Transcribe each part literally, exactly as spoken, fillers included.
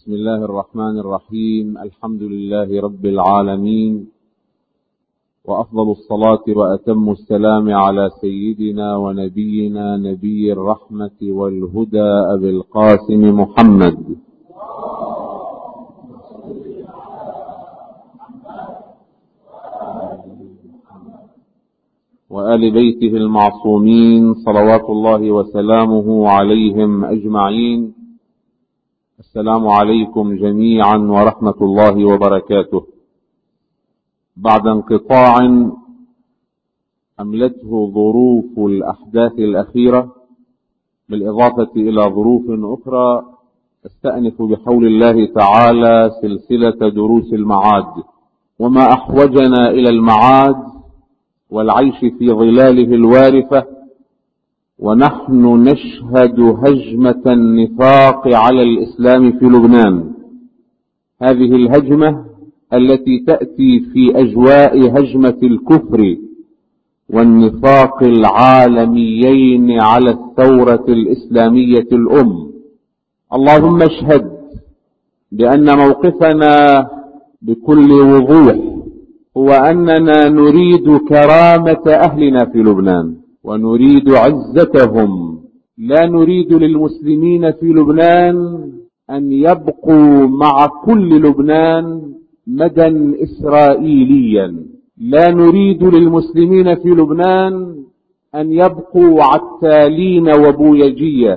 بسم الله الرحمن الرحيم. الحمد لله رب العالمين، وأفضل الصلاة وأتم السلام على سيدنا ونبينا نبي الرحمة والهدى أبي القاسم محمد وآل بيته المعصومين صلوات الله وسلامه عليهم أجمعين. السلام عليكم جميعا ورحمة الله وبركاته. بعد انقطاع أملته ظروف الأحداث الأخيرة بالإضافة إلى ظروف أخرى، استأنف بحول الله تعالى سلسلة دروس المعاد، وما أحوجنا إلى المعاد والعيش في ظلاله الوارفة ونحن نشهد هجمة النفاق على الإسلام في لبنان. هذه الهجمة التي تأتي في أجواء هجمة الكفر والنفاق العالميين على الثورة الإسلامية الأم. اللهم اشهد بأن موقفنا بكل وضوح هو أننا نريد كرامة أهلنا في لبنان ونريد عزتهم. لا نريد للمسلمين في لبنان أن يبقوا مع كل لبنان مدى إسرائيليا. لا نريد للمسلمين في لبنان أن يبقوا عتالين وبويجية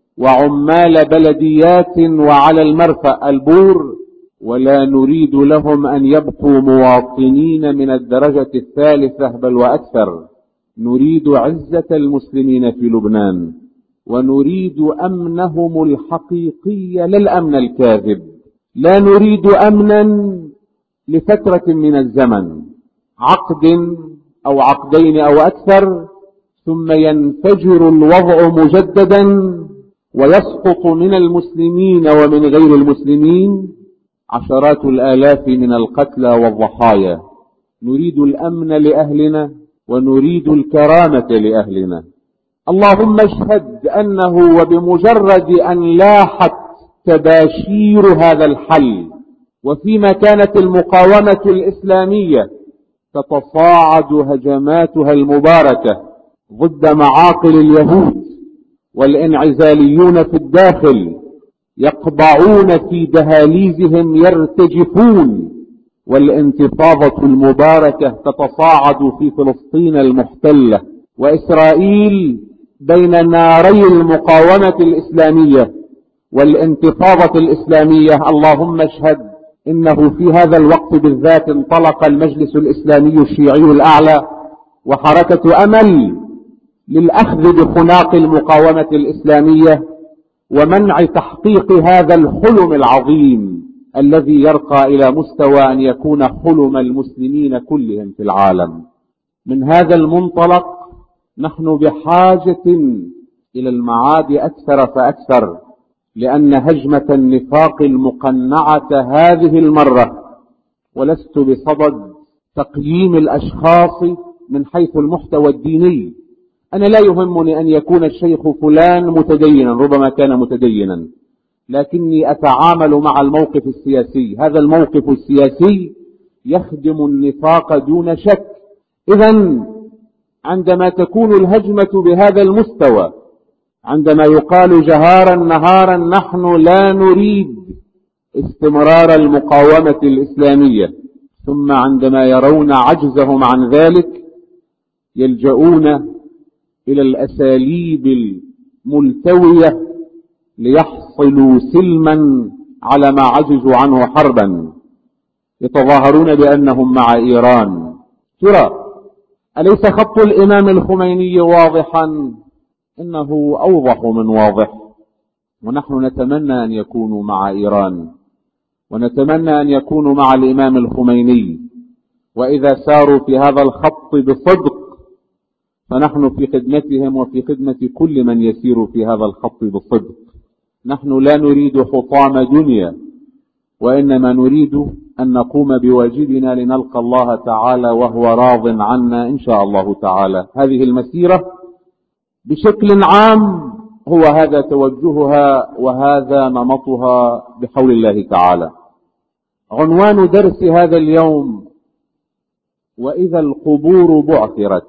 وعمال بلديات وعلى المرفأ البور، ولا نريد لهم أن يبقوا مواطنين من الدرجة الثالثة بل وأكثر. نريد عزة المسلمين في لبنان ونريد أمنهم الحقيقي لا الأمن الكاذب. لا نريد أمنا لفترة من الزمن، عقد أو عقدين أو أكثر، ثم ينفجر الوضع مجددا ويسقط من المسلمين ومن غير المسلمين عشرات الآلاف من القتلى والضحايا. نريد الأمن لأهلنا ونريد الكرامة لأهلنا. اللهم اشهد أنه وبمجرد أن لاحت تباشير هذا الحل، وفيما كانت المقاومة الإسلامية تتصاعد هجماتها المباركة ضد معاقل اليهود والانعزاليون في الداخل يقبعون في دهاليزهم يرتجفون، والانتفاضة المباركة تتصاعد في فلسطين المحتلة، وإسرائيل بين ناري المقاومة الإسلامية والانتفاضة الإسلامية. اللهم اشهد إنه في هذا الوقت بالذات انطلق المجلس الإسلامي الشيعي الأعلى وحركة أمل للأخذ بخناق المقاومة الإسلامية ومنع تحقيق هذا الحلم العظيم الذي يرقى إلى مستوى أن يكون حلم المسلمين كلهم في العالم. من هذا المنطلق نحن بحاجة إلى المعاد أكثر فأكثر، لأن هجمة النفاق المقنعة هذه المرة، ولست بصدد تقييم الأشخاص من حيث المحتوى الديني. أنا لا يهمني أن يكون الشيخ فلان متدينا، ربما كان متدينا، لكني أتعامل مع الموقف السياسي. هذا الموقف السياسي يخدم النفاق دون شك. إذن عندما تكون الهجمة بهذا المستوى، عندما يقال جهارا نهارا نحن لا نريد استمرار المقاومة الإسلامية، ثم عندما يرون عجزهم عن ذلك يلجؤون إلى الأساليب الملتوية ليحصلوا سلما على ما عجزوا عنه حربا، يتظاهرون بأنهم مع إيران. ترى أليس خط الإمام الخميني واضحا؟ إنه أوضح من واضح، ونحن نتمنى أن يكونوا مع إيران ونتمنى أن يكونوا مع الإمام الخميني، وإذا ساروا في هذا الخط بصدق فنحن في خدمتهم وفي خدمة كل من يسير في هذا الخط بصدق. نحن لا نريد حطام دنيا، وإنما نريد أن نقوم بواجبنا لنلقى الله تعالى وهو راض عنا إن شاء الله تعالى. هذه المسيرة بشكل عام هو هذا توجهها وهذا نمطها بحول الله تعالى. عنوان درس هذا اليوم: وإذا القبور بعثرت.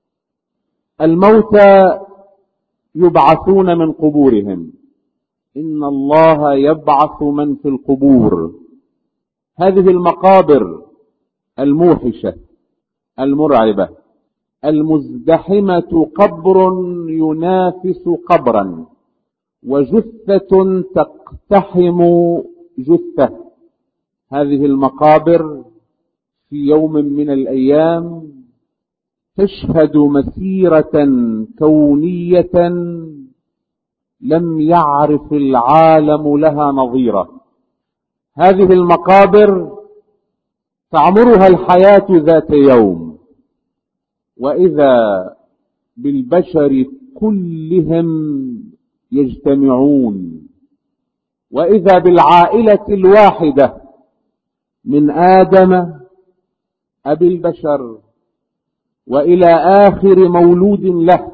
الموتى يبعثون من قبورهم، إن الله يبعث من في القبور. هذه المقابر الموحشة المرعبة المزدحمة قبر ينافس قبرا، وجثة تقتحم جثة. هذه المقابر في يوم من الأيام تشهد مسيرة كونية لم يعرف العالم لها نظيرة. هذه المقابر تعمرها الحياة ذات يوم، وإذا بالبشر كلهم يجتمعون، وإذا بالعائلة الواحدة من آدم أبي البشر وإلى آخر مولود له،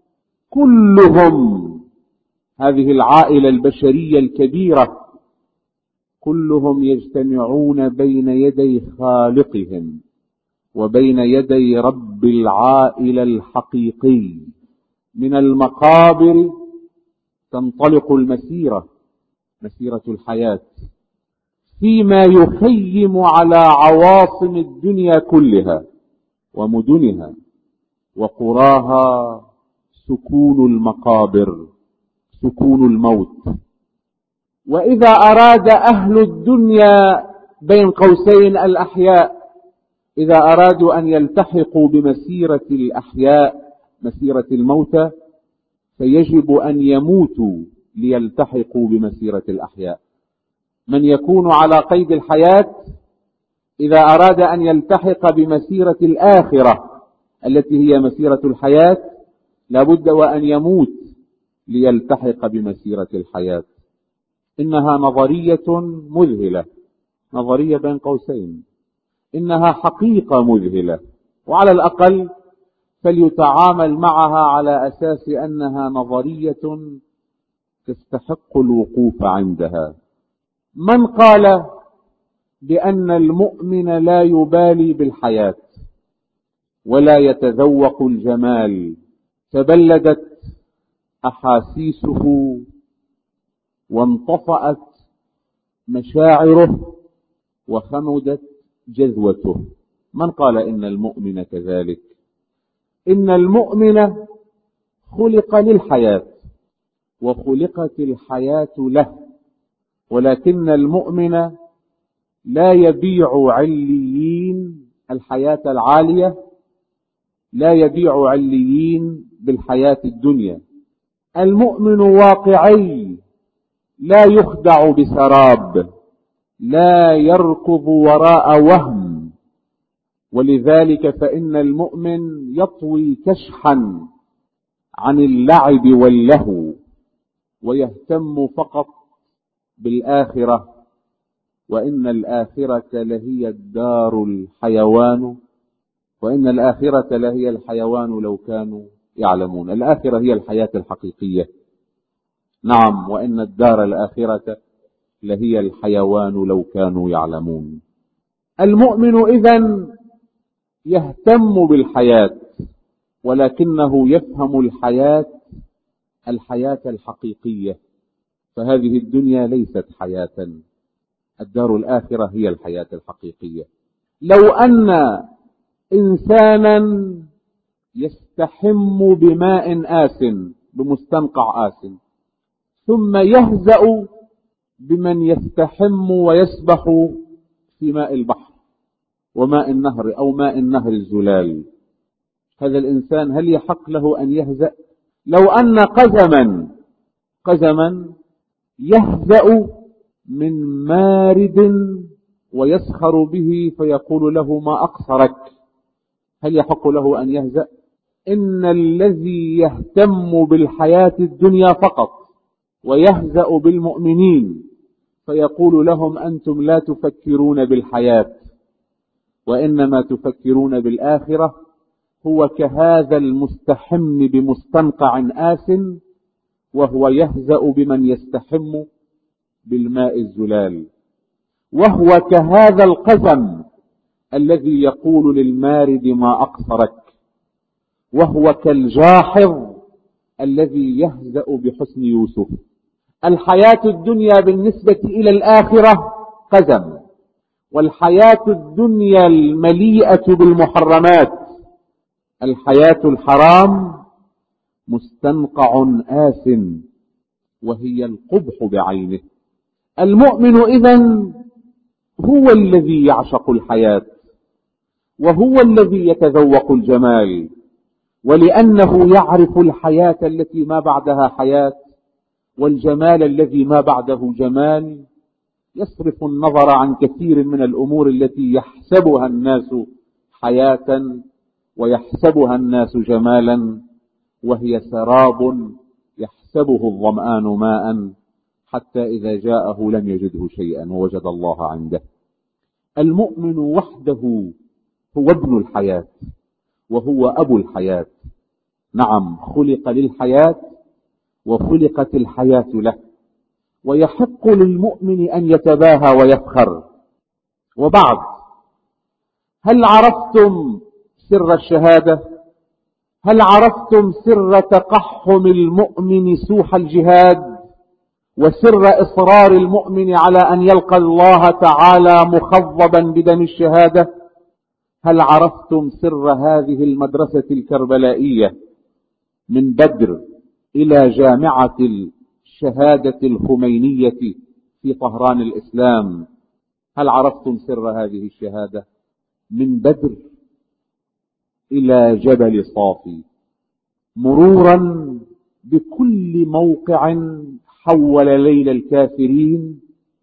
كلهم، هذه العائلة البشرية الكبيرة، كلهم يجتمعون بين يدي خالقهم وبين يدي رب العائلة الحقيقي. من المقابر تنطلق المسيرة، مسيرة الحياة، فيما يخيم على عواصم الدنيا كلها ومدنها وقراها سكون المقابر، سكون الموت. وإذا أراد أهل الدنيا بين قوسين الأحياء، إذا أرادوا أن يلتحقوا بمسيرة الأحياء، مسيرة الموتى، فيجب أن يموتوا ليلتحقوا بمسيرة الأحياء. من يكون على قيد الحياة إذا أراد أن يلتحق بمسيرة الآخرة التي هي مسيرة الحياة، لابد وأن يموت ليلتحق بمسيرة الحياة. إنها نظرية مذهلة، نظرية بين قوسين، إنها حقيقة مذهلة، وعلى الأقل فليتعامل معها على أساس أنها نظرية تستحق الوقوف عندها. من قال بأن المؤمن لا يبالي بالحياة ولا يتذوق الجمال، تبلدت أحاسيسه وانطفأت مشاعره وخمدت جذوته؟ من قال إن المؤمن كذلك؟ إن المؤمن خلق للحياة وخلقت الحياة له، ولكن المؤمن لا يبيع عليين، الحياة العالية لا يبيع عليين بالحياة الدنيا. المؤمن واقعي، لا يخدع بسراب، لا يركض وراء وهم. ولذلك فإن المؤمن يطوي كشحا عن اللعب واللهو، ويهتم فقط بالآخرة، وإن الآخرة لهي الدار الحيوان، وإن الآخرة لهي الحيوان لو كانوا يعلمون. الآخرة هي الحياة الحقيقية، نعم، وإن الدار الآخرة لهي الحيوان لو كانوا يعلمون. المؤمن إذن يهتم بالحياة، ولكنه يفهم الحياة الحياة الحقيقية، فهذه الدنيا ليست حياة، الدار الآخرة هي الحياة الحقيقية. لو أن إنسانا يستحم بماء آس، بمستنقع آس، ثم يهزأ بمن يستحم ويسبح في ماء البحر وماء النهر أو ماء النهر الزلال، هذا الإنسان هل يحق له أن يهزأ؟ لو أن قزما قزما يهزأ من مارد ويسخر به فيقول له ما أقصرك، هل يحق له أن يهزأ؟ إن الذي يهتم بالحياة الدنيا فقط ويهزأ بالمؤمنين فيقول لهم أنتم لا تفكرون بالحياة وإنما تفكرون بالآخرة، هو كهذا المستحم بمستنقع آس وهو يهزأ بمن يستحم بالماء الزلال، وهو كهذا القزم الذي يقول للمارد ما أقصرك، وهو كالجاحظ الذي يهزأ بحسن يوسف. الحياة الدنيا بالنسبة إلى الآخرة قزم، والحياة الدنيا المليئة بالمحرمات، الحياة الحرام مستنقع آس، وهي القبح بعينه. المؤمن إذن هو الذي يعشق الحياة، وهو الذي يتذوق الجمال، ولأنه يعرف الحياة التي ما بعدها حياة والجمال الذي ما بعده جمال، يصرف النظر عن كثير من الأمور التي يحسبها الناس حياة ويحسبها الناس جمالا، وهي سراب يحسبه الظمآن ماء حتى إذا جاءه لم يجده شيئا ووجد الله عنده. المؤمن وحده هو ابن الحياة وهو أبو الحياة. نعم، خلق للحياة وخلقت الحياة له، ويحق للمؤمن أن يتباهى ويفخر. وبعد، هل عرفتم سر الشهادة؟ هل عرفتم سر تقحم المؤمن سوح الجهاد، وسر إصرار المؤمن على أن يلقى الله تعالى مخضبا بدم الشهادة؟ هل عرفتم سر هذه المدرسة الكربلائية من بدر إلى جامعة الشهادة الخمينية في طهران الإسلام؟ هل عرفتم سر هذه الشهادة من بدر إلى جبل صافي، مرورا بكل موقع حول ليل الكافرين،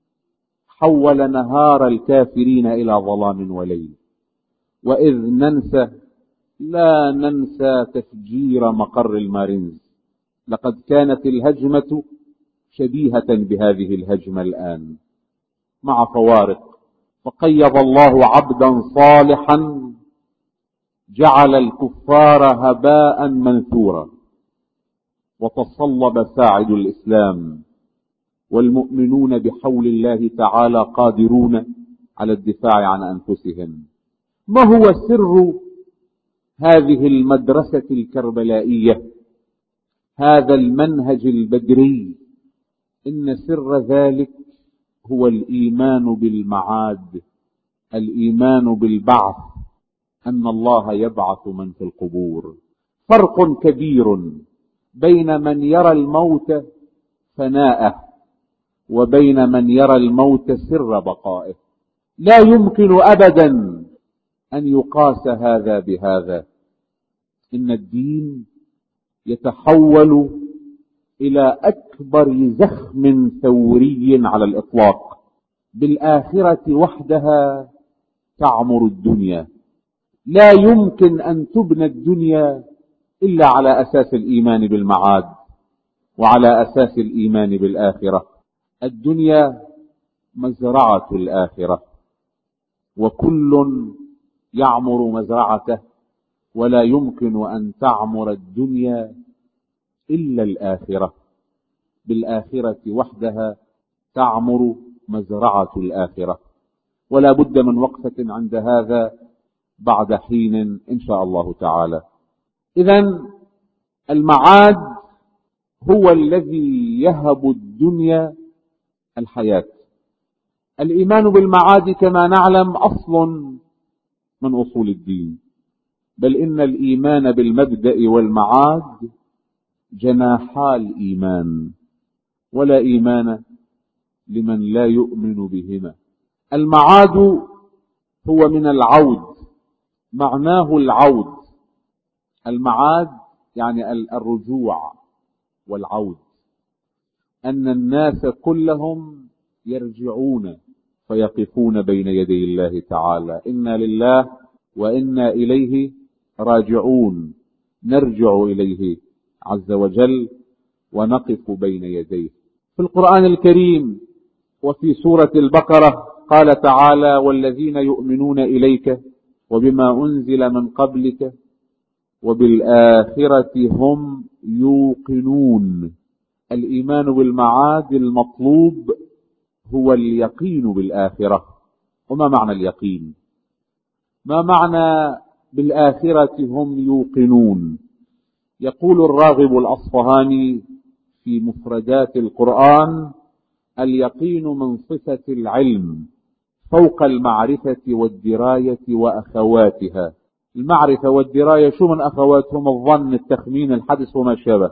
حول نهار الكافرين إلى ظلام وليل؟ وإذ ننسى لا ننسى تفجير مقر المارينز. لقد كانت الهجمة شبيهة بهذه الهجمة الآن مع فوارق، فقيض الله عبدا صالحا جعل الكفار هباء منثورا، وتصلب ساعد الإسلام، والمؤمنون بحول الله تعالى قادرون على الدفاع عن أنفسهم. ما هو سر هذه المدرسة الكربلائية، هذا المنهج البدري؟ إن سر ذلك هو الإيمان بالمعاد، الإيمان بالبعث، أن الله يبعث من في القبور. فرق كبير بين من يرى الموت فناءه وبين من يرى الموت سر بقائه. لا يمكن أبدا أن يقاس هذا بهذا. إن الدين يتحول إلى أكبر زخم ثوري على الإطلاق. بالآخرة وحدها تعمر الدنيا. لا يمكن أن تبنى الدنيا إلا على أساس الإيمان بالمعاد وعلى أساس الإيمان بالآخرة. الدنيا مزرعة الآخرة، وكل يعمر مزرعته، ولا يمكن أن تعمر الدنيا إلا الآخرة. بالآخرة وحدها تعمر مزرعة الآخرة. ولا بد من وقفة عند هذا بعد حين إن شاء الله تعالى. إذن المعاد هو الذي يهب الدنيا الحياة. الإيمان بالمعاد كما نعلم أصل من أصول الدين، بل إن الإيمان بالمبدأ والمعاد جناحا الإيمان، ولا إيمان لمن لا يؤمن بهما. المعاد هو من العود، معناه العود. المعاد يعني الرجوع والعود، أن الناس كلهم يرجعون فيقفون بين يدي الله تعالى. إنا لله وإنا إليه راجعون، نرجع إليه عز وجل ونقف بين يديه. في القرآن الكريم وفي سورة البقرة قال تعالى: والذين يؤمنون إليك وبما أنزل من قبلك وبالآخرة هم يوقنون، الإيمان بالمعاد المطلوب هو اليقين بالآخرة. وما معنى اليقين؟ ما معنى بالآخرة هم يوقنون؟ يقول الراغب الأصفهاني في مفردات القرآن: اليقين من صفة العلم فوق المعرفة والدراية وأخواتها. المعرفة والدراية شو من أخواتهم؟ الظن، التخمين، الحدس وما شابه.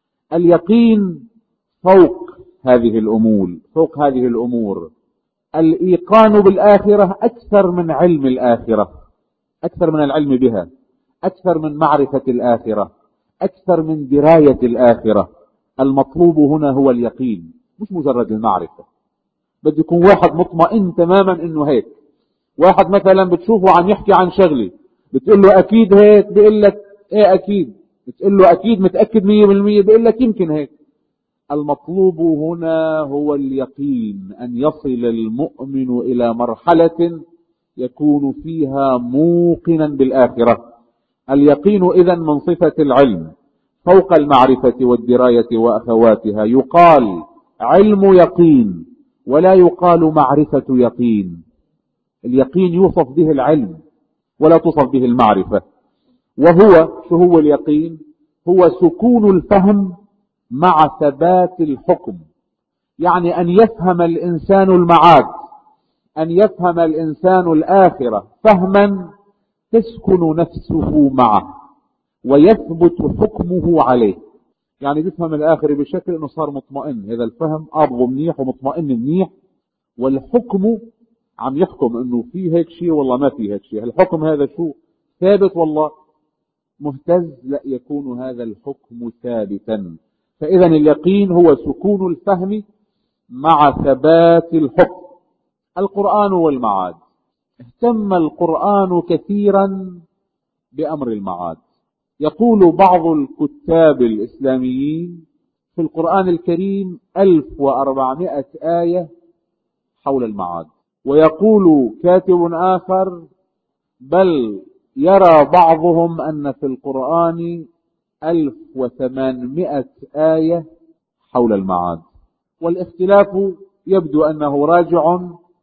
اليقين فوق هذه الأمور، فوق هذه الأمور. الإيقان بالآخرة أكثر من علم الآخرة، أكثر من العلم بها، أكثر من معرفة الآخرة، أكثر من دراية الآخرة. المطلوب هنا هو اليقين، مش مجرد المعرفة. بده يكون واحد مطمئن تماما إنه هيك. واحد مثلا بتشوفه عم يحكي عن شغلة، بتقول له أكيد هيك، بيقول لك إيه أكيد. بتقول له أكيد متأكد مية بالمية، بيقول لك يمكن هيك. المطلوب هنا هو اليقين، أن يصل المؤمن إلى مرحلة يكون فيها موقنا بالآخرة. اليقين إذن من صفة العلم فوق المعرفة والدراية وأخواتها. يقال علم يقين ولا يقال معرفة يقين. اليقين يوصف به العلم ولا توصف به المعرفة. وهو شو هو اليقين؟ هو سكون الفهم مع ثبات الحكم. يعني أن يفهم الإنسان المعاد، أن يفهم الإنسان الآخرة فهما تسكن نفسه معه ويثبت حكمه عليه. يعني بيفهم الآخرة بشكل أنه صار مطمئن، هذا الفهم قابضه منيح ومطمئن منيح، والحكم عم يحكم أنه في هيك شيء والله ما في هيك شيء. الحكم هذا شو؟ ثابت والله مهتز؟ لا، يكون هذا الحكم ثابتا. فإذا اليقين هو سكون الفهم مع ثبات الحكم. القرآن والمعاد. اهتم القرآن كثيرا بأمر المعاد. يقول بعض الكتاب الإسلاميين في القرآن الكريم ألف وأربعمائة آية حول المعاد. ويقول كاتب آخر بل يرى بعضهم أن في القرآن ألف وثمانمائة آية حول المعاد. والاختلاف يبدو أنه راجع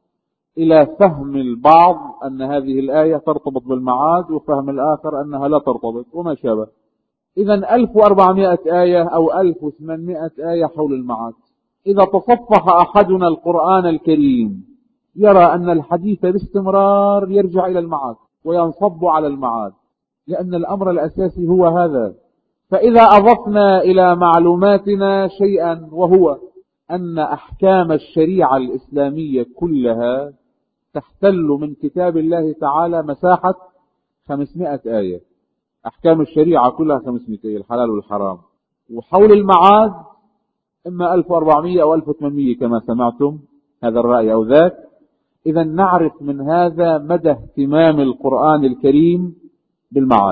إلى فهم البعض أن هذه الآية ترتبط بالمعاد، وفهم الآخر أنها لا ترتبط وما شابه. إذن ألف وأربعمائة آية أو ألف وثمانمائة آية حول المعاد. إذا تصفح أحدنا القرآن الكريم يرى أن الحديث باستمرار يرجع إلى المعاد وينصب على المعاد، لأن الأمر الأساسي هو هذا. فإذا أضفنا إلى معلوماتنا شيئا، وهو أن أحكام الشريعة الإسلامية كلها تحتل من كتاب الله تعالى مساحة خمسمائة آية. أحكام الشريعة كلها خمسمائة آية، الحلال والحرام. وحول المعاد إما ألف وأربعمائة أو ألف وثمانمائة كما سمعتم، هذا الرأي أو ذاك. إذا نعرف من هذا مدى اهتمام القرآن الكريم بالمعاد.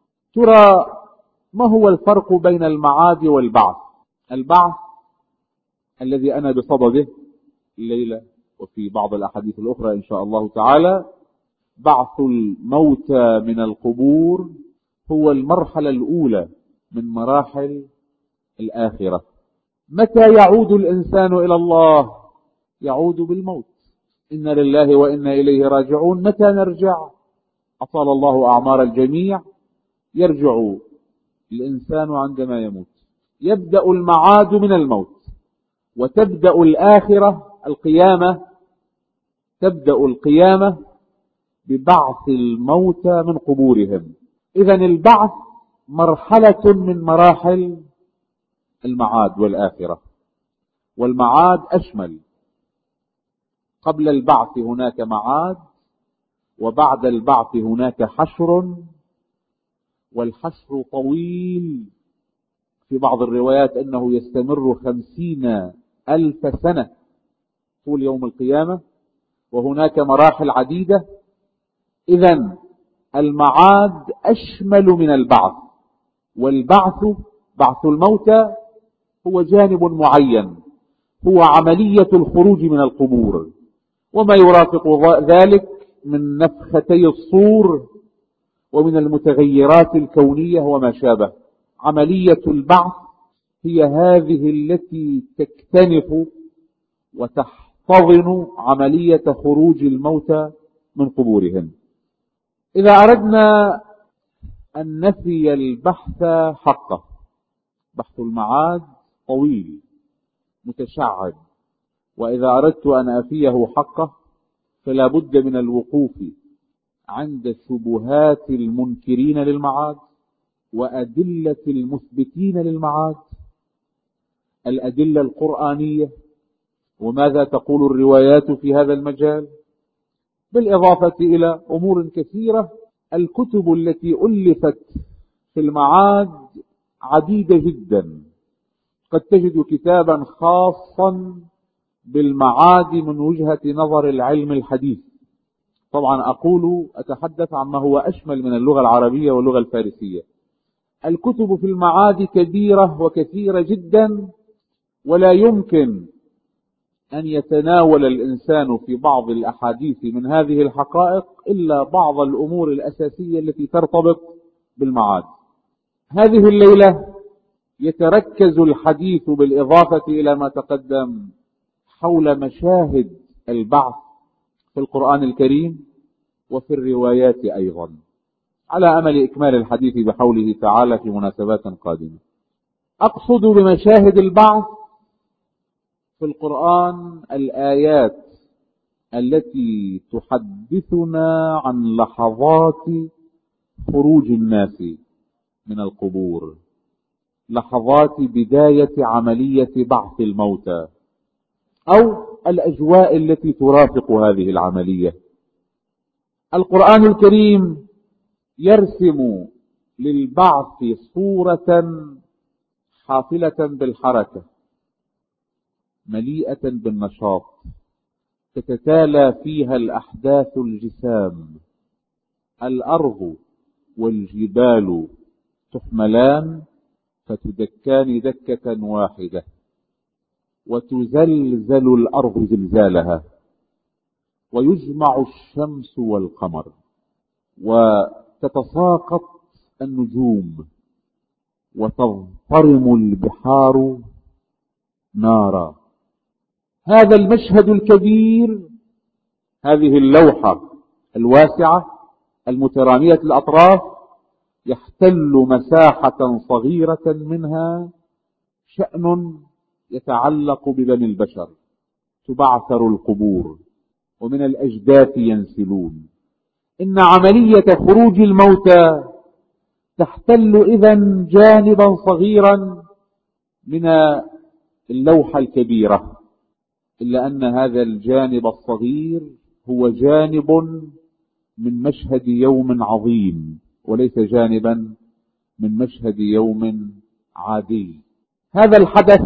ترى ما هو الفرق بين المعاد والبعث؟ البعث الذي أنا بصدده الليلة وفي بعض الأحاديث الأخرى إن شاء الله تعالى، بعث الموتى من القبور هو المرحلة الأولى من مراحل الآخرة. متى يعود الإنسان إلى الله؟ يعود بالموت. إن لله وإنا إليه راجعون. متى نرجع؟ أطال الله أعمار الجميع. يرجع الإنسان عندما يموت. يبدأ المعاد من الموت، وتبدأ الآخرة القيامة، تبدأ القيامة ببعث الموتى من قبورهم. إذن البعث مرحلة من مراحل المعاد والآخرة. والمعاد أشمل. قبل البعث هناك معاد، وبعد البعث هناك حشر، والحشر طويل. في بعض الروايات أنه يستمر خمسين ألف سنة طول يوم القيامة، وهناك مراحل عديدة. إذن المعاد أشمل من البعث. والبعث، بعث الموتى، هو جانب معين، هو عملية الخروج من القبور، وما يرافق ذلك من نفختي الصور ومن المتغيرات الكونية وما شابه. عملية البعث هي هذه التي تكتنف وتحتضن عملية خروج الموتى من قبورهم. إذا أردنا أن نفي البحث حقه، بحث المعاد طويل متشعب، وإذا أردت أن أفيه حقه فلا بد من الوقوف عند شبهات المنكرين للمعاد وأدلة المثبتين للمعاد، الأدلة القرآنية وماذا تقول الروايات في هذا المجال، بالإضافة إلى أمور كثيرة. الكتب التي ألفت في المعاد عديدة جدا، قد تجد كتابا خاصا بالمعاد من وجهة نظر العلم الحديث. طبعا أقول أتحدث عما هو أشمل من اللغة العربية واللغة الفارسية. الكتب في المعاد كبيرة وكثيرة جدا، ولا يمكن أن يتناول الإنسان في بعض الأحاديث من هذه الحقائق إلا بعض الأمور الأساسية التي ترتبط بالمعاد. هذه الليلة يتركز الحديث بالإضافة إلى ما تقدم حول مشاهد البعث في القرآن الكريم وفي الروايات أيضا، على أمل إكمال الحديث بحوله تعالى في مناسبات قادمة. أقصد بمشاهد البعث في القرآن الآيات التي تحدثنا عن لحظات خروج الناس من القبور، لحظات بداية عملية بعث الموتى، أو الأجواء التي ترافق هذه العملية. القرآن الكريم يرسم للبعث صورة حافلة بالحركة مليئة بالنشاط، تتتالى فيها الأحداث الجسام، الأرض والجبال تحملان فتدكان دكة واحدة، وتزلزل الأرض زلزالها، ويجمع الشمس والقمر، وتتساقط النجوم، وتضطرم البحار نارا. هذا المشهد الكبير، هذه اللوحة الواسعة المترامية الأطراف، يحتل مساحة صغيرة منها شأن يتعلق ببني البشر. تبعثر القبور ومن الأجداث ينسلون. إن عملية خروج الموتى تحتل إذن جانبا صغيرا من اللوحة الكبيرة، إلا أن هذا الجانب الصغير هو جانب من مشهد يوم عظيم، وليس جانبا من مشهد يوم عادي. هذا الحدث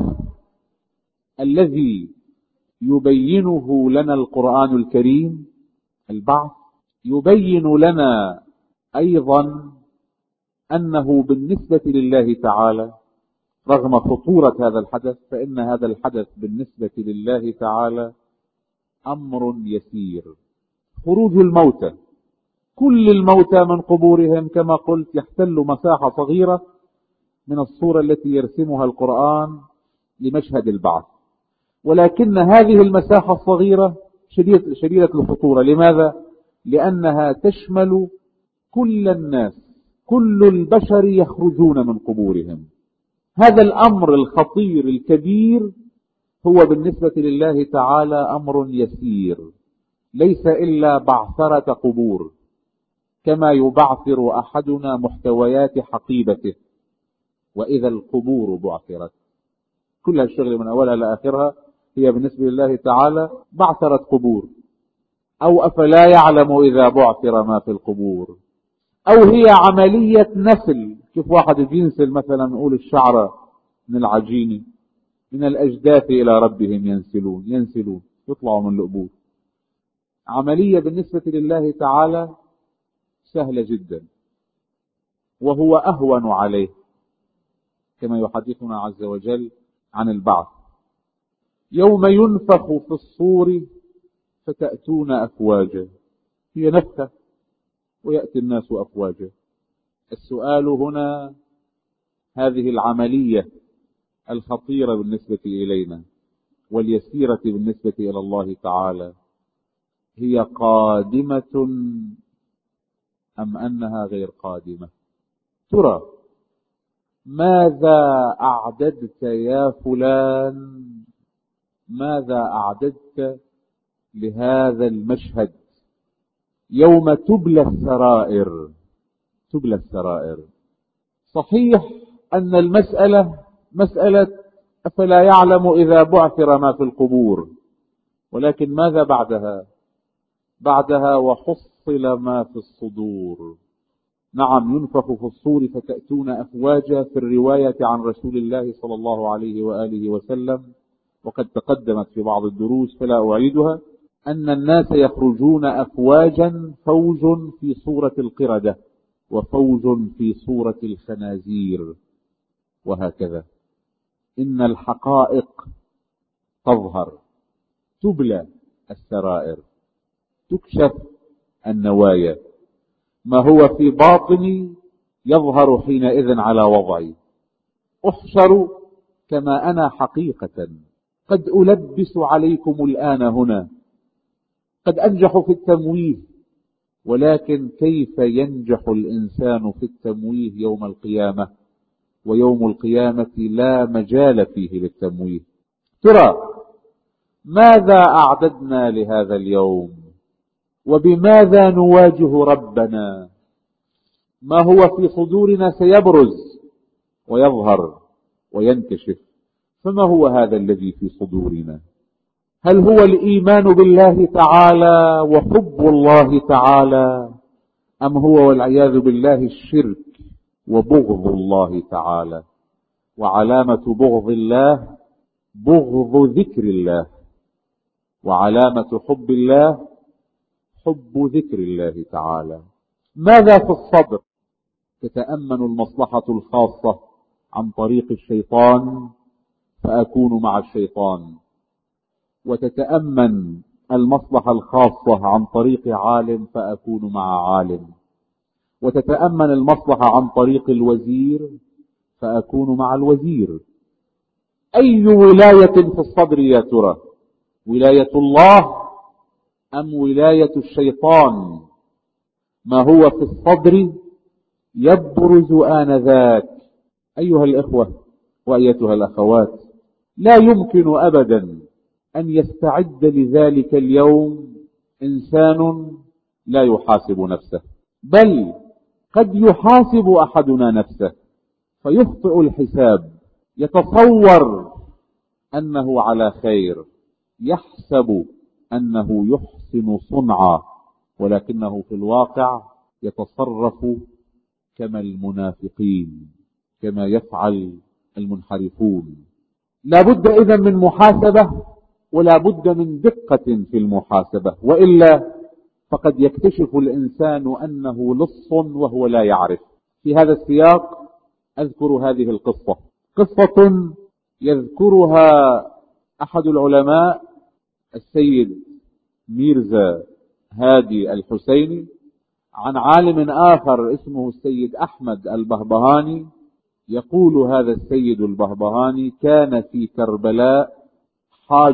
الذي يبينه لنا القرآن الكريم، البعث، يبين لنا أيضا أنه بالنسبة لله تعالى، رغم خطورة هذا الحدث، فإن هذا الحدث بالنسبة لله تعالى أمر يسير. خروج الموتى، كل الموتى من قبورهم كما قلت يحتل مساحة صغيرة من الصورة التي يرسمها القرآن لمشهد البعث، ولكن هذه المساحة الصغيرة شديدة, شديدة الخطورة. لماذا؟ لأنها تشمل كل الناس، كل البشر يخرجون من قبورهم. هذا الأمر الخطير الكبير هو بالنسبة لله تعالى أمر يسير، ليس إلا بعثرة قبور، كما يبعثر أحدنا محتويات حقيبته وإذا القبور بعثرت. كل الشغل من أولها لآخرها هي بالنسبة لله تعالى بعثرة قبور. أو أفلا يعلم إذا بعثر ما في القبور، أو هي عملية نسل. كيف واحد ينسل مثلا، نقول الشعر من العجين، من الأجداث إلى ربهم ينسلون ينسلون يطلعوا من القبور. عملية بالنسبة لله تعالى سهلة جدا، وهو أهون عليه، كما يحدثنا عز وجل عن البعث. يوم ينفخ في الصور فتأتون أفواجا، هي نفخة ويأتي الناس أفواجا. السؤال هنا، هذه العملية الخطيرة بالنسبة إلينا واليسيرة بالنسبة إلى الله تعالى هي قادمة أم أنها غير قادمة؟ ترى ماذا أعددت يا فلان، ماذا أعددت لهذا المشهد يوم تبلى السرائر؟ تبلى السرائر. صحيح أن المسألة مسألة أفلا يعلم إذا بعثر ما في القبور، ولكن ماذا بعدها؟ بعدها وحصل ما في الصدور. نعم، ينفخ في الصور فتأتون أفواجا في الرواية عن رسول الله صلى الله عليه وآله وسلم، وقد تقدمت في بعض الدروس فلا أعيدها، أن الناس يخرجون أفواجا، فوج في صورة القردة وفوج في صورة الخنازير، وهكذا. إن الحقائق تظهر، تبلى السرائر، تكشف النوايا، ما هو في باطني يظهر حينئذ على وضعي. أحشر كما أنا حقيقة، قد ألبس عليكم الآن هنا، قد أنجح في التمويه، ولكن كيف ينجح الإنسان في التمويه يوم القيامة؟ ويوم القيامة لا مجال فيه للتمويه. ترى ماذا أعددنا لهذا اليوم؟ وبماذا نواجه ربنا؟ ما هو في صدورنا سيبرز ويظهر وينكشف. فما هو هذا الذي في صدورنا؟ هل هو الإيمان بالله تعالى وحب الله تعالى، أم هو والعياذ بالله الشرك وبغض الله تعالى؟ وعلامة بغض الله بغض ذكر الله، وعلامة حب الله حب ذكر الله تعالى. ماذا في الصدر؟ تتأمن المصلحة الخاصة عن طريق الشيطان فأكون مع الشيطان، وتتأمن المصلحة الخاصة عن طريق عالم فأكون مع عالم، وتتأمن المصلحة عن طريق الوزير فأكون مع الوزير. أي ولاية في الصدر يا ترى؟ ولاية الله أم ولاية الشيطان؟ ما هو في الصدر يبرز آنذاك. أيها الإخوة وأيتها الأخوات، لا يمكن أبدا أن يستعد لذلك اليوم إنسان لا يحاسب نفسه، بل قد يحاسب أحدنا نفسه فيخطئ الحساب، يتصور أنه على خير، يحسب أنه يحسن صنعا، ولكنه في الواقع يتصرف كما المنافقين، كما يفعل المنحرفون. لا بد إذن من محاسبة، ولا بد من دقة في المحاسبة، وإلا فقد يكتشف الإنسان أنه لص وهو لا يعرف. في هذا السياق أذكر هذه القصة، قصة يذكرها أحد العلماء السيد ميرزا هادي الحسيني عن عالم آخر اسمه السيد أحمد البهبهاني. يقول هذا السيد البهبهاني: كان في كربلاء حاج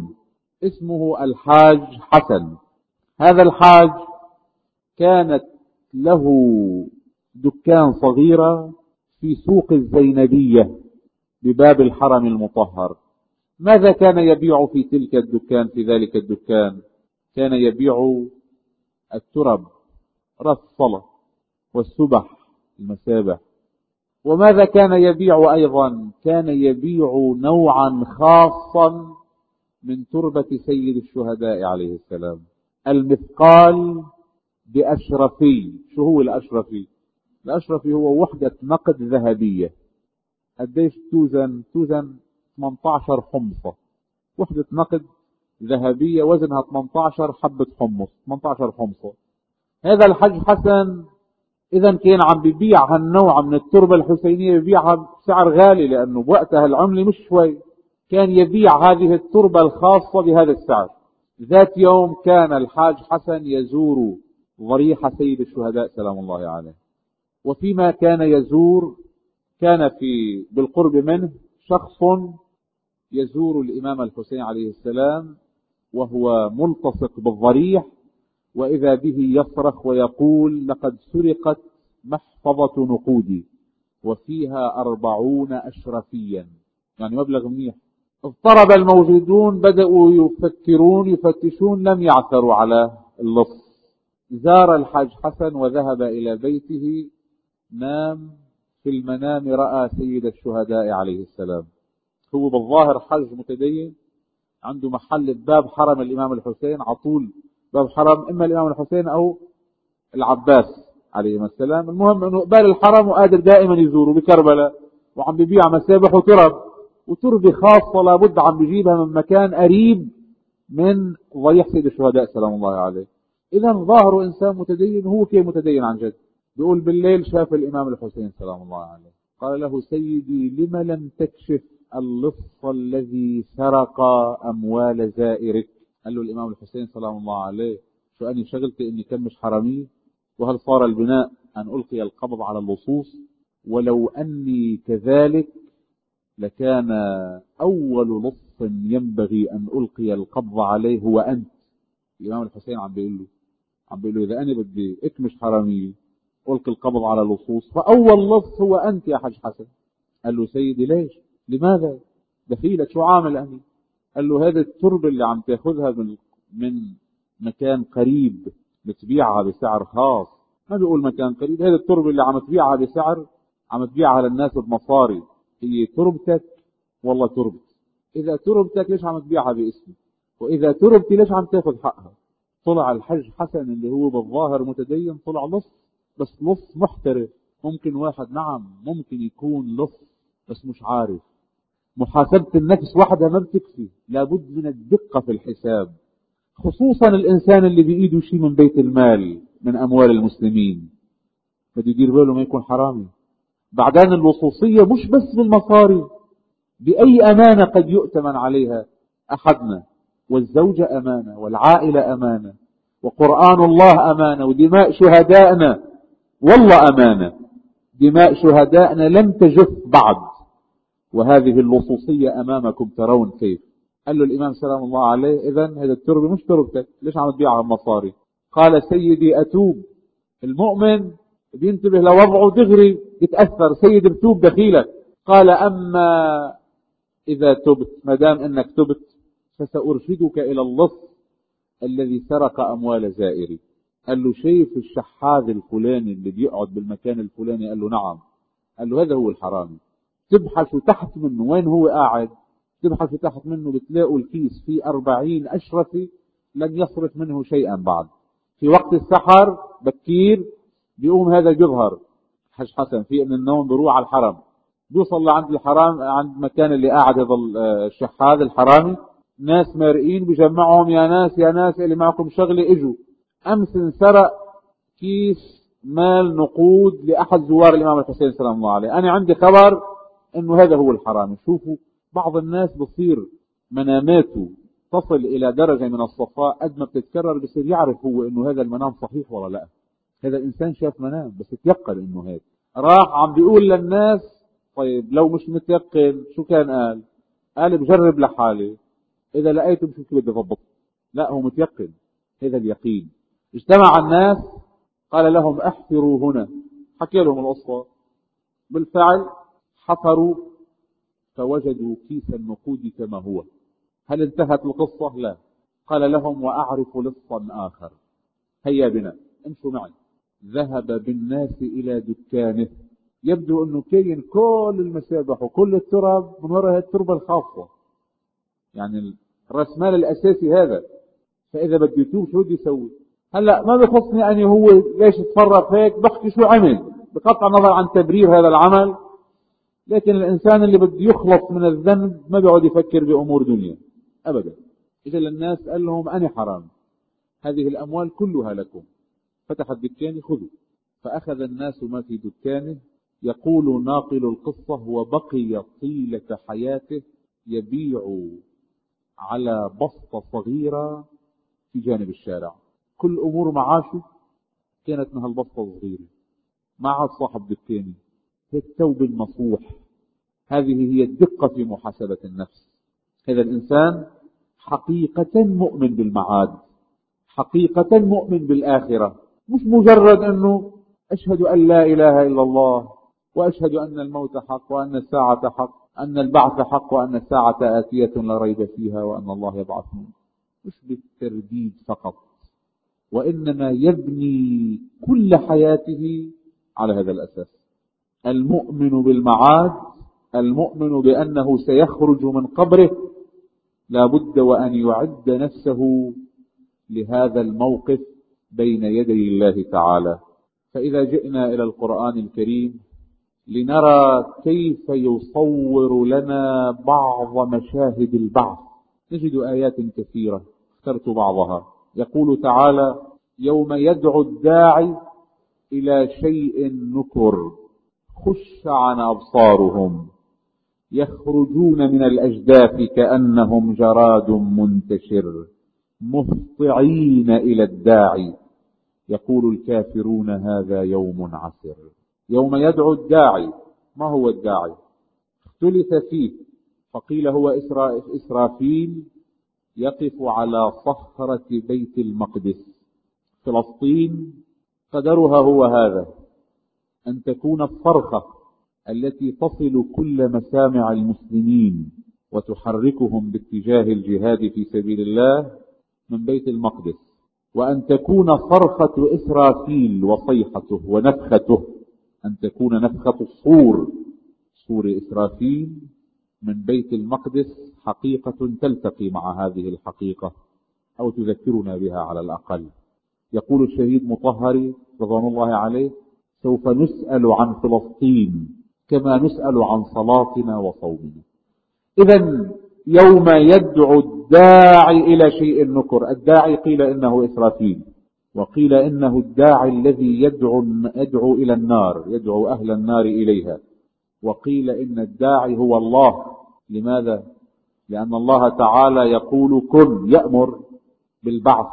اسمه الحاج حسن. هذا الحاج كانت له دكان صغيرة في سوق الزينبية بباب الحرم المطهر. ماذا كان يبيع في تلك الدكان في ذلك الدكان؟ كان يبيع الترب، رأس الصلاة، والسبح، المسابح. وماذا كان يبيع أيضا؟ كان يبيع نوعا خاصا من تربة سيد الشهداء عليه السلام، المثقال بأشرفي. شو هو الأشرفي؟ الأشرفي هو وحدة نقد ذهبية. قديش توزن؟ توزن ثمانية عشر حمصة، وحدة نقد ذهبية وزنها ثمانية عشر حبة حمص، ثمانية عشر حمصة. هذا الحاج حسن إذا كان عم بيبيع هالنوع من التربة الحسينية، بيبيعها بسعر غالي، لأنه بوقتها العملة مش شوي. كان يبيع هذه التربة الخاصة بهذا السعر. ذات يوم كان الحاج حسن يزور ضريح سيد الشهداء سلام الله عليه، وفيما كان يزور كان في بالقرب منه شخص يزور الإمام الحسين عليه السلام وهو ملتصق بالضريح، وإذا به يصرخ ويقول: لقد سرقت محفظة نقودي وفيها أربعون أشرفيا، يعني مبلغ منيح. اضطرب الموجودون، بدأوا يفكرون يفتشون، لم يعثروا على اللص. زار الحاج حسن وذهب إلى بيته، نام في المنام رأى سيد الشهداء عليه السلام. هو بالظاهر حج متدين، عنده محل بباب حرم الإمام الحسين، عطول باب حرم إما الإمام الحسين أو العباس عليه السلام. المهم أنه قبال الحرم وقادر دائما يزوره بكربلاء، وعم بيبيع مسابح وترب وتربة خاصة لابد عم بيجيبها من مكان قريب من ضريح سيد الشهداء سلام الله عليه. إذا ظاهره إنسان متدين، هو كيف متدين عن جد. بيقول بالليل شاف الإمام الحسين سلام الله عليه، قال له: سيدي لما لم تكشف اللص الذي سرق أموال زائرك؟ قال له الإمام الحسين سلام الله عليه: شو أني شغلت إني كمش حرامي؟ وهل صار البناء أن ألقي القبض على اللصوص؟ ولو أني كذلك لكان أول لص ينبغي أن ألقي القبض عليه هو أنت. الإمام الحسين عم بيقول له عم بيقول له إذا أنا بدي أكمش حرامي ألقي القبض على اللصوص فأول لص هو أنت يا حاج حسن. قال له: سيدي ليش؟ لماذا؟ دخيلك شو عامل أني؟ قال له: هذه التربة اللي عم تاخذها من من مكان قريب بتبيعها بسعر خاص. ما بيقول مكان قريب، هذه التربة اللي عم تبيعها بسعر، عم تبيعها للناس بمصاري، هي تربتك والله تربت. إذا تربتك ليش عم تبيعها باسمي؟ وإذا تربتي ليش عم تاخذ حقها؟ طلع الحج حسن اللي هو بالظاهر متدين طلع لص، بس لص محترف. ممكن واحد نعم ممكن يكون لص بس مش عارف. محاسبة النفس وحدها ما بتكفي، لابد من الدقة في الحساب، خصوصا الإنسان اللي بإيده شيء من بيت المال من أموال المسلمين، بده يدير باله ما يكون حرامي. بعدين اللصوصية مش بس بالمصاري، بأي أمانة قد يؤتمن عليها أحدنا، والزوجة أمانة، والعائلة أمانة، وقرآن الله أمانة، ودماء شهدائنا والله أمانة. دماء شهدائنا لم تجف بعد، وهذه اللصوصية أمامكم ترون كيف. قال له الإمام سلام الله عليه: إذن هذا التربة مش تربتك، ليش عم تبيعها بمصاري؟ قال: سيدي أتوب. المؤمن بينتبه لوضعه دغري يتأثر، سيدي بتوب دخيلك. قال: أما إذا تبت، ما دام أنك تبت فسأرشدك إلى اللص الذي سرق أموال زائري. قال له: شايف الشحاذ الفلاني اللي بيقعد بالمكان الفلاني؟ قال له: نعم. قال له: هذا هو الحرامي. تبحثوا تحت منه وين هو قاعد، تبحثوا تحت منه بتلاقوا الكيس فيه أربعين أشرفي لم يصرف منه شيئا بعد. في وقت السحر بكير بيقوم هذا بيظهر حج حسن في من النوم، بيروح على الحرم، بيوصل لعند الحرام عند مكان اللي قاعد هذا الشحاذ الحرامي، ناس مارقين بجمعهم: يا ناس يا ناس اللي معكم شغله اجوا. امس انسرق كيس مال نقود لأحد زوار الإمام الحسين سلام الله عليه، أنا عندي خبر إنه هذا هو الحرامي. شوفوا بعض الناس بصير مناماته تصل إلى درجة من الصفاء، قد ما بتتكرر بصير يعرف هو إنه هذا المنام صحيح ولا لا. هذا الإنسان شاف منام بس تيقن إنه هيك، راح عم بيقول للناس: طيب لو مش متيقن شو كان قال؟ قال: بجرب لحالي، إذا لقيته شو بدي أضبط. لا، هو متيقن، هذا اليقين. اجتمع الناس قال لهم: احفروا هنا. حكي لهم القصة، بالفعل حفروا فوجدوا كيس النقود كما هو. هل انتهت القصة؟ لا. قال لهم: وأعرف لصا آخر، هيا بنا امشوا معي. ذهب بالناس إلى دكانه، يبدو أنه كين كل المسابح وكل التراب من وراء التربة الخاصة، يعني الرأس مال الأساسي هذا. فإذا بده يتوب شو بده يسوي؟ هلا ما بخصني أني هو ليش تصرف هيك، بحكي شو عمل بقطع النظر عن تبرير هذا العمل. لكن الإنسان اللي بده يخلص من الذنب ما بيقعد يفكر بأمور دنيا أبدا. إذا للناس قال لهم: أنا حرام، هذه الأموال كلها لكم. فتح الدكان: خذوا. فأخذ الناس ما في دكانه. يقول ناقل القصة: وبقي طيلة حياته يبيع على بسطة صغيرة في جانب الشارع. كل أمور معاشه كانت من هالبسطة الصغيرة. ما عاد صاحب دكاني، هيك ثوب المصوح هذه هي الدقة في محاسبة النفس. هذا الإنسان حقيقة مؤمن بالمعاد، حقيقة مؤمن بالآخرة، مش مجرد أنه أشهد أن لا إله إلا الله وأشهد أن الموت حق وأن الساعة حق، أن البعث حق وأن الساعة آتية لا ريب فيها وأن الله يبعثون، مش بالترديد فقط، وإنما يبني كل حياته على هذا الأساس. المؤمن بالمعاد، المؤمن بأنه سيخرج من قبره، لا بد وأن يعد نفسه لهذا الموقف بين يدي الله تعالى. فإذا جئنا إلى القرآن الكريم لنرى كيف يصور لنا بعض مشاهد البعث، نجد آيات كثيرة، اخترت بعضها. يقول تعالى: يوم يدعو الداعي إلى شيء نكر خش عن أبصارهم يخرجون من الأجداث كأنهم جراد منتشر مهطعين إلى الداعي يقول الكافرون هذا يوم عسر. يوم يدعو الداعي، ما هو الداعي؟ اختلف فيه، فقيل هو إسرافيل يقف على صخرة بيت المقدس. فلسطين قدرها هو هذا، أن تكون الصرخة التي تصل كل مسامع المسلمين وتحركهم باتجاه الجهاد في سبيل الله من بيت المقدس، وأن تكون صرخة إسرافيل وصيحته ونفخته أن تكون نفخة الصور، صور إسرافيل من بيت المقدس، حقيقة تلتقي مع هذه الحقيقة أو تذكرنا بها على الأقل. يقول الشهيد مطهري رضوان الله عليه: سوف نسأل عن فلسطين كما نسأل عن صلاتنا وصومنا. إذن يوم يدعو الداعي إلى شيء نكر، الداعي قيل إنه إسرافيل، وقيل إنه الداعي الذي يدعو, يدعو إلى النار، يدعو أهل النار إليها، وقيل إن الداعي هو الله. لماذا؟ لأن الله تعالى يقول كن، يأمر بالبعث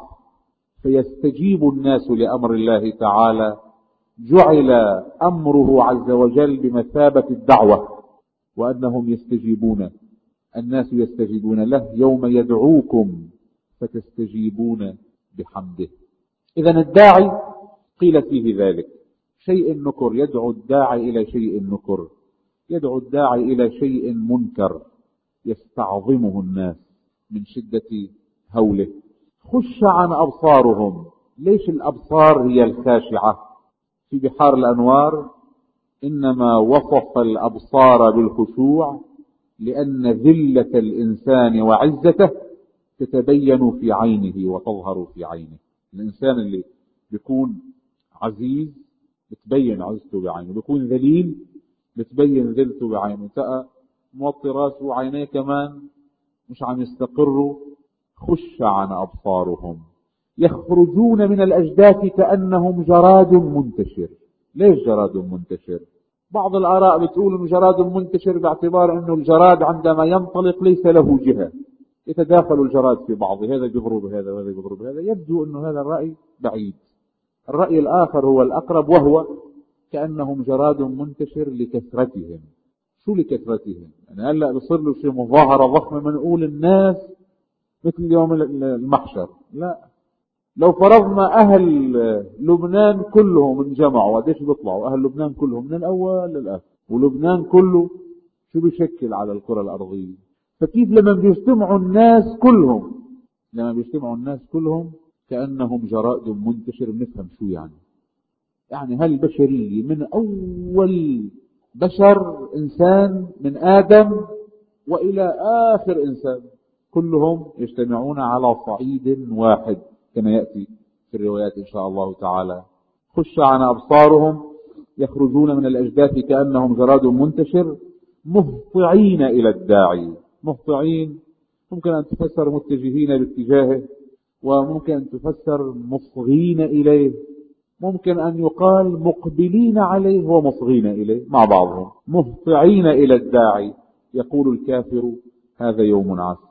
فيستجيب الناس لأمر الله تعالى. جعل أمره عز وجل بمثابة الدعوة، وأنهم يستجيبون، الناس يستجيبون له يوم يدعوكم فتستجيبون بحمده. إذن الداعي قيل فيه ذلك شيء نكر، يدعو الداعي إلى شيء نكر، يدعو الداعي إلى شيء منكر يستعظمه الناس من شدة هوله. خش عن أبصارهم، ليش الأبصار هي الخاشعة؟ في بحار الأنوار إنما وصف الأبصار بالخشوع لأن ذلة الإنسان وعزته تتبين في عينه وتظهر في عينه. الإنسان اللي بيكون عزيز بتبين عزته بعينه، بيكون ذليل بتبين ذلته بعينه. تقى موطي راسه وعينيه كمان مش عم يستقروا. خش عن أبصارهم يخرجون من الأجداث كأنهم جراد منتشر. ليش جراد منتشر؟ بعض الآراء بتقول إنه جراد منتشر باعتبار إنه الجراد عندما ينطلق ليس له جهة، يتداخل الجراد في بعضه، هذا يضرب بهذا وهذا يضرب بهذا. يبدو إنه هذا الرأي بعيد. الرأي الآخر هو الأقرب، وهو كأنهم جراد منتشر لكثرتهم. شو لكثرتهم؟ يعني هلا بصير له شيء مظاهرة ضخمة بنقول الناس مثل يوم المحشر. لا، لو فرضنا أهل لبنان كلهم انجمعوا، قديش بيطلعوا أهل لبنان كلهم من الأول للآخر، ولبنان كله شو بيشكل على الكرة الأرضية؟ فكيف لما بيجتمعوا الناس كلهم لما بيجتمعوا الناس كلهم كأنهم جراد منتشر؟ بنفهم شو يعني. يعني هالبشرية من أول بشر إنسان من آدم وإلى آخر إنسان كلهم يجتمعون على صعيد واحد كما يأتي في الروايات إن شاء الله تعالى. خش عن أبصارهم يخرجون من الأجداث كأنهم جراد منتشر مهطعين إلى الداعي. مهطعين ممكن أن تفسر متجهين باتجاهه، وممكن أن تفسر مصغين إليه، ممكن أن يقال مقبلين عليه ومصغين إليه مع بعضهم. مهطعين إلى الداعي يقول الكافر هذا يوم عسر.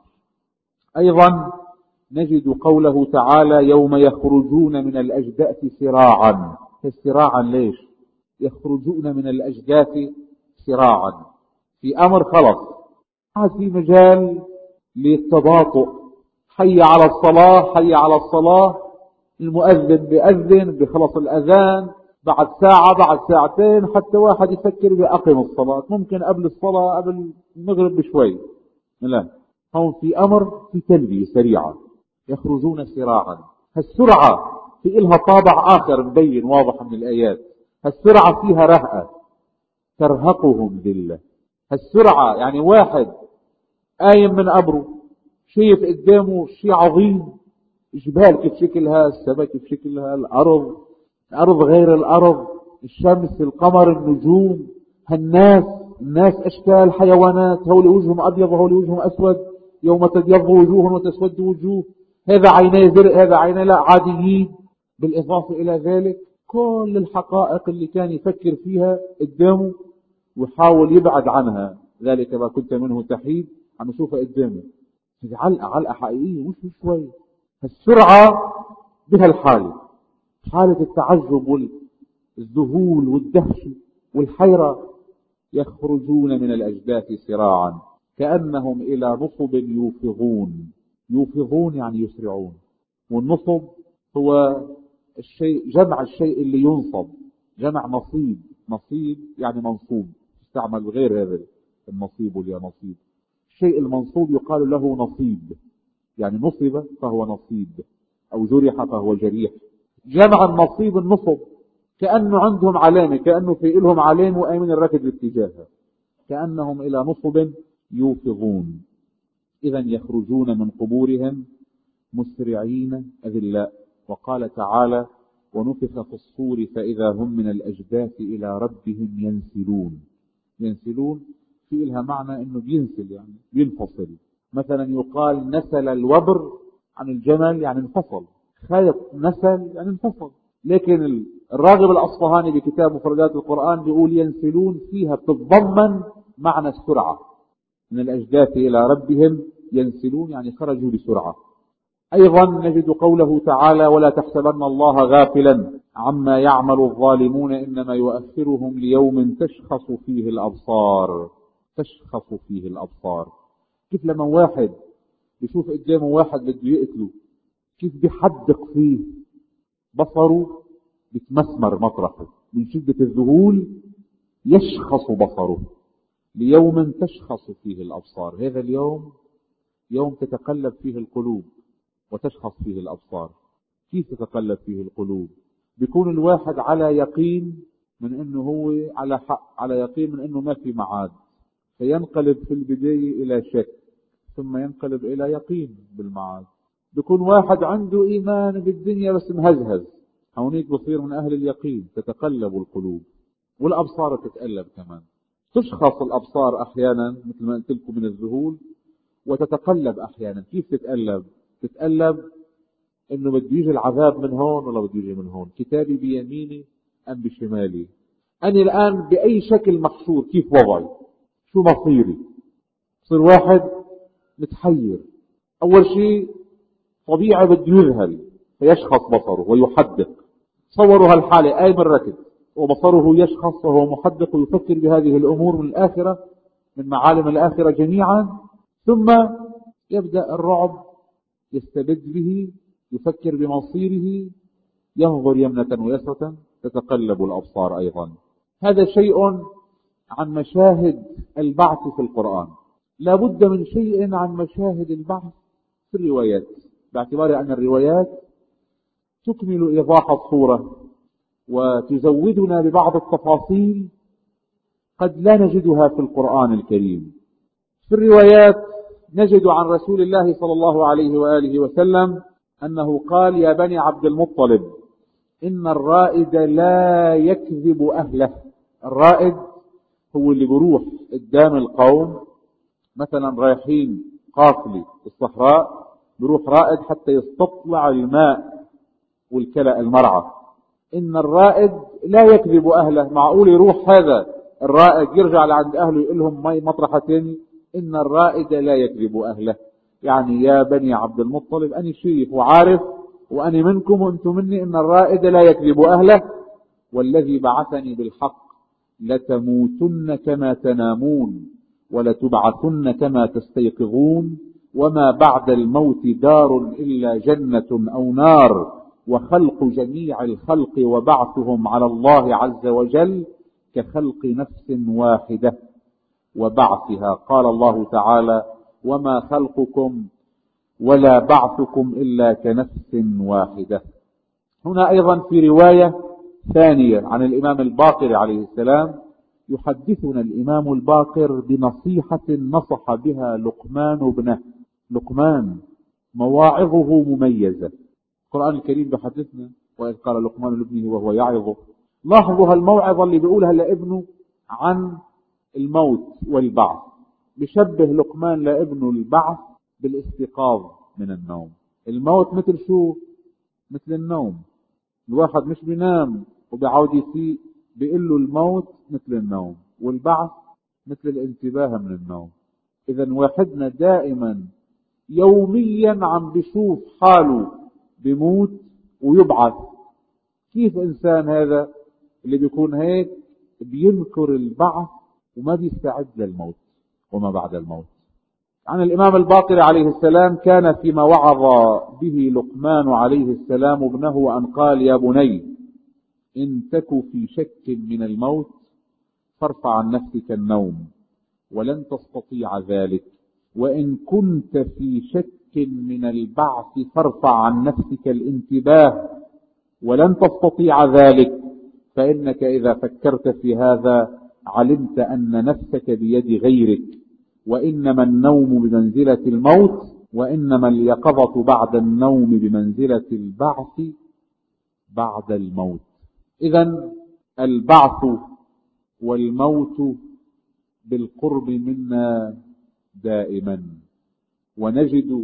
أيضا نجد قوله تعالى يوم يخرجون من الأجداث سراعا. السراعا ليش؟ يخرجون من الأجداث سراعا. في أمر خلص، عاد في مجال للتباطؤ. حي على الصلاة، حي على الصلاة، المؤذن بيأذن بخلص الأذان، بعد ساعة بعد ساعتين حتى واحد يفكر بأقم الصلاة، ممكن قبل الصلاة قبل المغرب بشوي. لا، هون في أمر في تلبية سريعة، يخرجون سراعا. هالسرعة في إلها طابع آخر مبين واضح من الآيات. هالسرعة فيها رهقة ترهقهم ذلة. هالسرعة يعني واحد قايم من قبره شايف قدامه شيء عظيم، جبال كيف شكلها، السماء كيف شكلها، الأرض الأرض غير الأرض، الشمس القمر النجوم، هالناس الناس أشكال حيوانات، هول وجههم أبيض وهول وجههم أسود، يوم تبيض وجوه وتسود وجوه، هذا عينيه زرق هذا عينيه لا عاديين. بالإضافة إلى ذلك كل الحقائق اللي كان يفكر فيها قدامه ويحاول يبعد عنها، ذلك ما كنت منه تحيد، عم يشوفها قدامه، علقة علقة حقيقية مش مش شوي. السرعة بها الحالة، حالة التعجب والذهول والدهشة والحيرة. يخرجون من الأجداث سراعا كأنهم إلى نصب يوفضون. يوفضون يعني يسرعون، والنصب هو الشيء جمع الشيء اللي ينصب، جمع نصيب. نصيب يعني منصوب، استعمل غير هذا النصيب ولا نصيب. الشيء المنصوب يقال له نصيب، يعني نصب فهو نصيب، أو جرح فهو جريح. جمع النصيب النصب، كأنه عندهم علامة، كأنه في لهم علامة وآمن الركض باتجاهها، كأنهم إلى نصب يوفضون. إذا يخرجون من قبورهم مسرعين أذلاء. وقال تعالى: ونفخ في الصور فإذا هم من الأجداث إلى ربهم ينسلون. ينسلون في لها معنى أنه بينسل يعني بينفصل. مثلا يقال نسل الوبر عن الجمل يعني انفصل، خيط نسل يعني انفصل. لكن الراغب الأصفهاني بكتاب مفردات القرآن بيقول ينسلون فيها بتتضمن معنى السرعة. من الأجداث إلى ربهم ينسلون يعني خرجوا بسرعة. أيضا نجد قوله تعالى: ولا تحسبن الله غافلا عما يعمل الظالمون إنما يؤخرهم ليوم تشخص فيه الأبصار. تشخص فيه الأبصار، كيف لما واحد بيشوف قدامه واحد بده يقتله كيف بيحدق فيه، بصره بتمسمر مطرحه من شدة الذهول، يشخص بصره. ليوم تشخص فيه الأبصار، هذا اليوم يوم تتقلب فيه القلوب وتشخص فيه الأبصار. كيف تتقلب فيه القلوب؟ بيكون الواحد على يقين من أنه هو على حق، على يقين من أنه ما في معاد، فينقلب في البداية إلى شك ثم ينقلب إلى يقين بالمعاد. بيكون واحد عنده إيمان بالدنيا بس مهزهز، هونيك بصير من أهل اليقين. تتقلب القلوب والأبصار تتقلب كمان. تشخص الأبصار أحيانا مثل ما قلت لكم من الذهول، وتتقلب أحيانا. كيف تتقلب؟ تتقلب إنه بده يجي العذاب من هون ولا بده يجي من هون، كتابي بيميني أم بشمالي، أنا الآن بأي شكل محشور، كيف وضعي، شو مصيري. صير واحد متحير. أول شيء طبيعي بده يذهل فيشخص بصره ويحدق. صوروا هالحالة قايم الركض وبصره يشخص وهو محدق ويفكر بهذه الأمور من الآخرة، من معالم الآخرة جميعا. ثم يبدأ الرعب يستبد به، يفكر بمصيره، ينظر يمنة ويسرة، تتقلب الأبصار أيضا. هذا شيء عن مشاهد البعث في القرآن. لا بد من شيء عن مشاهد البعث في الروايات، باعتبار أن الروايات تكمل إيضاح الصورة وتزودنا ببعض التفاصيل قد لا نجدها في القرآن الكريم. في الروايات نجد عن رسول الله صلى الله عليه وآله وسلم أنه قال: يا بني عبد المطلب إن الرائد لا يكذب أهله. الرائد هو اللي بروح قدام القوم، مثلا رايحين قافلة الصحراء، بروح رائد حتى يستطلع الماء والكلأ المرعى. إن الرائد لا يكذب أهله. معقول يروح هذا الرائد يرجع لعند أهله يقول لهم مي مطرحة تاني؟ إن الرائد لا يكذب أهله، يعني يا بني عبد المطلب أنا شيخ وعارف وأنا منكم وأنتم مني، إن الرائد لا يكذب أهله، والذي بعثني بالحق لتموتن كما تنامون ولتبعثن كما تستيقظون وما بعد الموت دار إلا جنة أو نار وخلق جميع الخلق وبعثهم على الله عز وجل كخلق نفس واحدة وبعثها. قال الله تعالى وما خلقكم ولا بعثكم إلا كنفس واحدة. هنا أيضا في رواية ثانية عن الإمام الباقر عليه السلام يحدثنا الإمام الباقر بنصيحة نصح بها لقمان ابنه. لقمان مواعظه مميزة. القرآن الكريم بحدثنا وإذ قال لقمان لابنه وهو يعظه. لاحظوا الموعظة اللي بيقولها لابنه عن الموت والبعث. بشبه لقمان لابنه البعث بالاستيقاظ من النوم. الموت مثل شو؟ مثل النوم. الواحد مش بينام وبيعود يفيق، بيقول له الموت مثل النوم، والبعث مثل الانتباه من النوم. إذا واحدنا دائما يوميا عم بيشوف حاله بيموت ويبعث. كيف إنسان هذا اللي بيكون هيك بينكر البعث وما بيستعد للموت وما بعد الموت؟ عن الإمام الباقر عليه السلام كان فيما وعظ به لقمان عليه السلام ابنه أن قال يا بني إن تك في شك من الموت فارفع عن نفسك النوم ولن تستطيع ذلك، وإن كنت في شك من البعث فارفع عن نفسك الانتباه ولن تستطيع ذلك، فإنك إذا فكرت في هذا علمت أن نفسك بيد غيرك، وإنما النوم بمنزلة الموت، وإنما اليقظة بعد النوم بمنزلة البعث بعد الموت. إذن البعث والموت بالقرب منا دائما، ونجد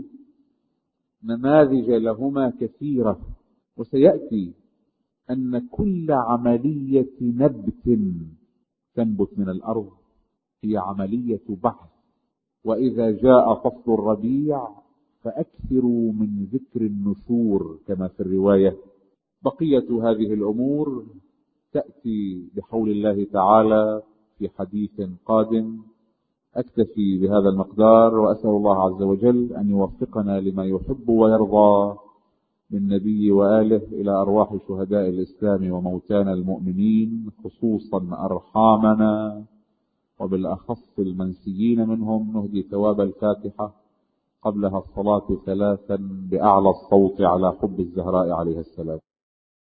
نماذج لهما كثيرة. وسيأتي أن كل عملية نبت تنبت من الأرض هي عملية بعث. وإذا جاء فصل الربيع فأكثروا من ذكر النشور كما في الرواية. بقية هذه الأمور تأتي بحول الله تعالى في حديث قادم. أكتفي بهذا المقدار، وأسأل الله عز وجل أن يوفقنا لما يحب ويرضى من نبي وآله إلى أرواح شهداء الإسلام وموتانا المؤمنين، خصوصا أرحامنا وبالأخص المنسيين منهم. نهدي ثواب الفاتحة قبلها الصلاة ثلاثا بأعلى الصوت على حب الزهراء عليه السلام.